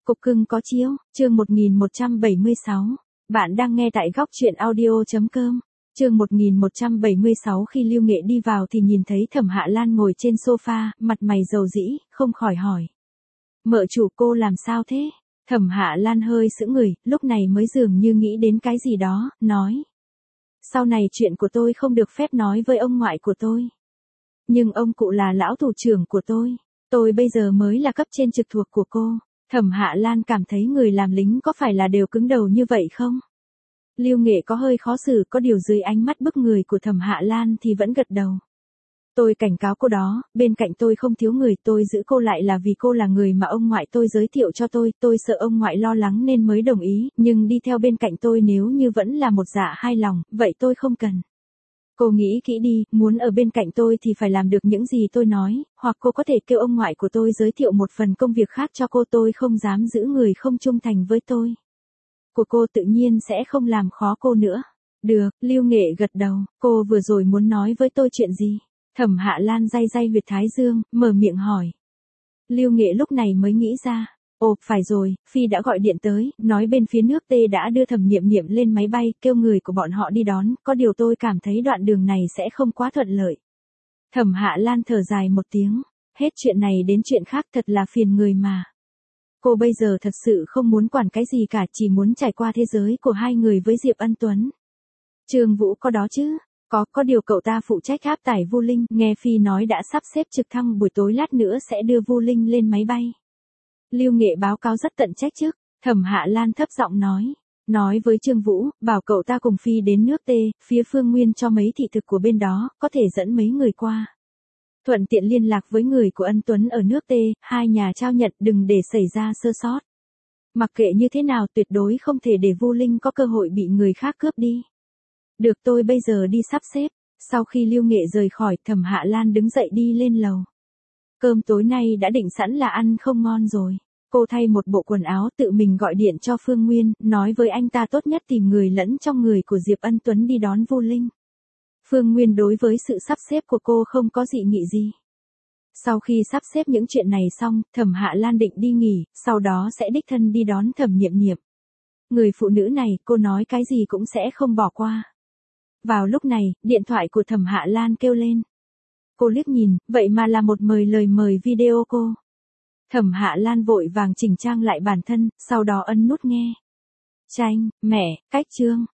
Cục cưng có chiếu, chương 1176. Bạn đang nghe tại góc truyện audio.com. Chương 1176 khi Lưu Nghệ đi vào thì nhìn thấy Thẩm Hạ Lan ngồi trên sofa, mặt mày dầu dĩ, không khỏi hỏi. Mợ chủ cô làm sao thế? Thẩm Hạ Lan hơi sững người, lúc này mới dường như nghĩ đến cái gì đó, nói. Sau này chuyện của tôi không được phép nói với ông ngoại của tôi. Nhưng ông cụ là lão thủ trưởng của tôi bây giờ mới là cấp trên trực thuộc của cô. Thẩm Hạ Lan cảm thấy người làm lính có phải là đều cứng đầu như vậy không? Lưu Nghệ có hơi khó xử, có điều dưới ánh mắt bức người của Thẩm Hạ Lan thì vẫn gật đầu. Tôi cảnh cáo cô đó, bên cạnh tôi không thiếu người, tôi giữ cô lại là vì cô là người mà ông ngoại tôi giới thiệu cho tôi sợ ông ngoại lo lắng nên mới đồng ý, nhưng đi theo bên cạnh tôi nếu như vẫn là một dạ hai lòng, vậy tôi không cần. Cô nghĩ kỹ đi, muốn ở bên cạnh tôi thì phải làm được những gì tôi nói, hoặc cô có thể kêu ông ngoại của tôi giới thiệu một phần công việc khác cho cô, tôi không dám giữ người không trung thành với tôi. Của cô tự nhiên sẽ không làm khó cô nữa. Được, Lưu Nghệ gật đầu, cô vừa rồi muốn nói với tôi chuyện gì? Thẩm Hạ Lan day day huyệt thái dương, mở miệng hỏi. Lưu Nghệ lúc này mới nghĩ ra. Ồ, phải rồi, Phi đã gọi điện tới, nói bên phía nước T đã đưa Thẩm Niệm Niệm lên máy bay, kêu người của bọn họ đi đón, có điều tôi cảm thấy đoạn đường này sẽ không quá thuận lợi. Thẩm Hạ Lan thở dài một tiếng, hết chuyện này đến chuyện khác thật là phiền người mà. Cô bây giờ thật sự không muốn quản cái gì cả, chỉ muốn trải qua thế giới của hai người với Diệp Ân Tuấn. Trương Vũ có đó chứ? Có điều cậu ta phụ trách áp tải Vu Linh, nghe Phi nói đã sắp xếp trực thăng buổi tối lát nữa sẽ đưa Vu Linh lên máy bay. Lưu Nghệ báo cáo rất tận trách chứ, Thẩm Hạ Lan thấp giọng nói với Trương Vũ, bảo cậu ta cùng Phi đến nước T, phía Phương Nguyên cho mấy thị thực của bên đó, có thể dẫn mấy người qua. Thuận tiện liên lạc với người của Ân Tuấn ở nước T, hai nhà trao nhận đừng để xảy ra sơ sót. Mặc kệ như thế nào tuyệt đối không thể để Vu Linh có cơ hội bị người khác cướp đi. Được, tôi bây giờ đi sắp xếp. Sau khi Lưu Nghệ rời khỏi, Thẩm Hạ Lan đứng dậy đi lên lầu. Cơm tối nay đã định sẵn là ăn không ngon rồi. Cô thay một bộ quần áo tự mình gọi điện cho Phương Nguyên, nói với anh ta tốt nhất tìm người lẫn trong người của Diệp Ân Tuấn đi đón Vu Linh. Phương Nguyên đối với sự sắp xếp của cô không có dị nghị gì. Sau khi sắp xếp những chuyện này xong, Thẩm Hạ Lan định đi nghỉ, sau đó sẽ đích thân đi đón Thẩm Niệm Niệm. Người phụ nữ này, cô nói cái gì cũng sẽ không bỏ qua. Vào lúc này, điện thoại của Thẩm Hạ Lan kêu lên. Cô liếc nhìn, vậy mà là một lời mời video cô. Thẩm Hạ Lan vội vàng chỉnh trang lại bản thân, sau đó ấn nút nghe. Chanh, mẹ, cách chương.